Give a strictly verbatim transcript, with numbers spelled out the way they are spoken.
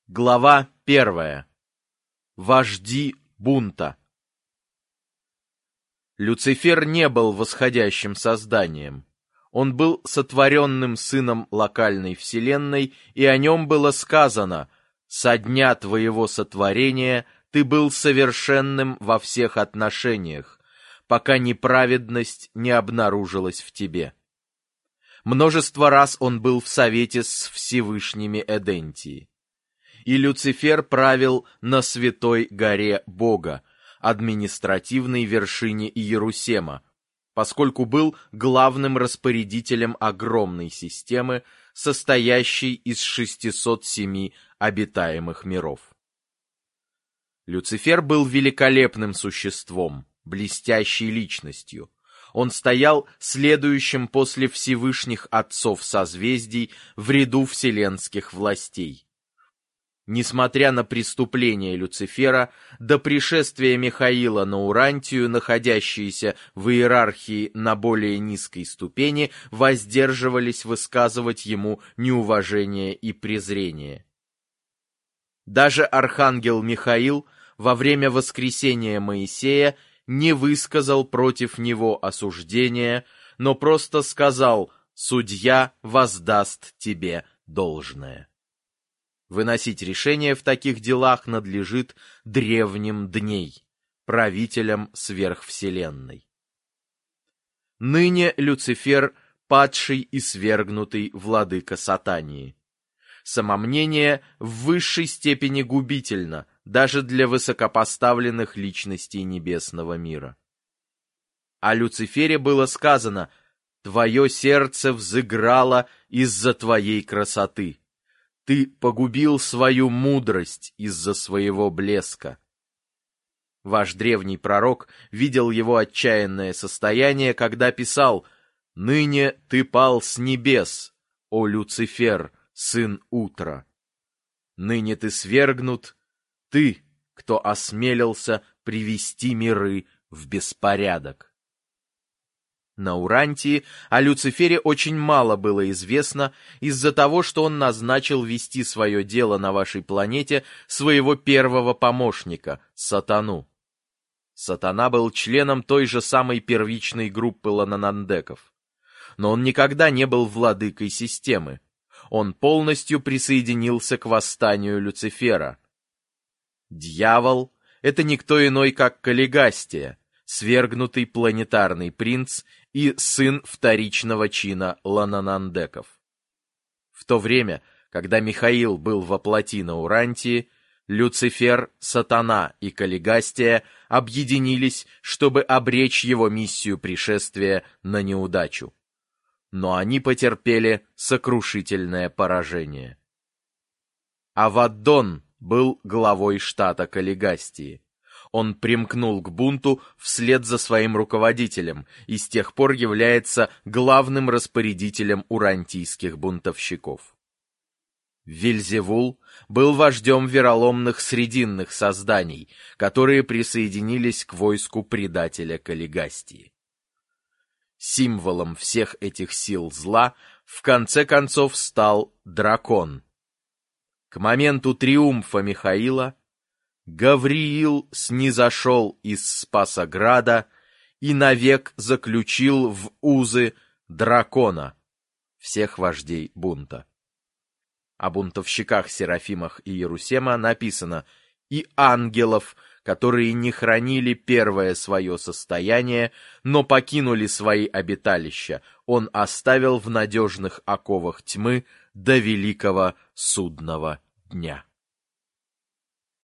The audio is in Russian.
Глава первая. Вожди бунта. Люцифер не был восходящим созданием. Он был сотворенным сыном локальной вселенной, и о нем было сказано: «Со дня твоего сотворения ты был совершенным во всех отношениях, пока неправедность не обнаружилась в тебе». Множество раз он был в совете с Всевышними Эдентии. И Люцифер правил на святой горе Бога, административной вершине Иерусема, поскольку был главным распорядителем огромной системы, состоящей из шестисот семи обитаемых миров. Люцифер был великолепным существом, блестящей личностью. Он стоял следующим после Всевышних Отцов созвездий в ряду вселенских властей. Несмотря на преступления Люцифера, до пришествия Михаила на Урантию, находящиеся в иерархии на более низкой ступени, воздерживались высказывать ему неуважение и презрение. Даже архангел Михаил во время воскресения Моисея не высказал против него осуждения, но просто сказал: «Судья воздаст тебе должное». Выносить решение в таких делах надлежит древним дней, правителям сверхвселенной. Ныне Люцифер — падший и свергнутый владыка Сатании. Самомнение в высшей степени губительно даже для высокопоставленных личностей небесного мира. О Люцифере было сказано: «Твое сердце взыграло из-за твоей красоты. Ты погубил свою мудрость из-за своего блеска». Ваш древний пророк видел его отчаянное состояние, когда писал: «Ныне ты пал с небес, о Люцифер, сын утра. Ныне ты свергнут, ты, кто осмелился привести миры в беспорядок». На Урантии о Люцифере очень мало было известно из-за того, что он назначил вести свое дело на вашей планете своего первого помощника, Сатану. Сатана был членом той же самой первичной группы лананандеков. Но он никогда не был владыкой системы. Он полностью присоединился к восстанию Люцифера. Дьявол — это никто иной, как Каллигастия, свергнутый планетарный принц и сын вторичного чина лананандеков. В то время, когда Михаил был во плоти на Урантии, Люцифер, Сатана и Каллигастия объединились, чтобы обречь его миссию пришествия на неудачу. Но они потерпели сокрушительное поражение. Аваддон был главой штата Каллигастии. Он примкнул к бунту вслед за своим руководителем и с тех пор является главным распорядителем урантийских бунтовщиков. Вельзевул был вождем вероломных срединных созданий, которые присоединились к войску предателя Каллигастии. Символом всех этих сил зла в конце концов стал дракон. К моменту триумфа Михаила Гавриил снизошел из Спасограда и навек заключил в узы дракона, всех вождей бунта. О бунтовщиках-серафимах Иерусема написано: «И ангелов, которые не хранили первое свое состояние, но покинули свои обиталища, он оставил в надежных оковах тьмы до великого судного дня».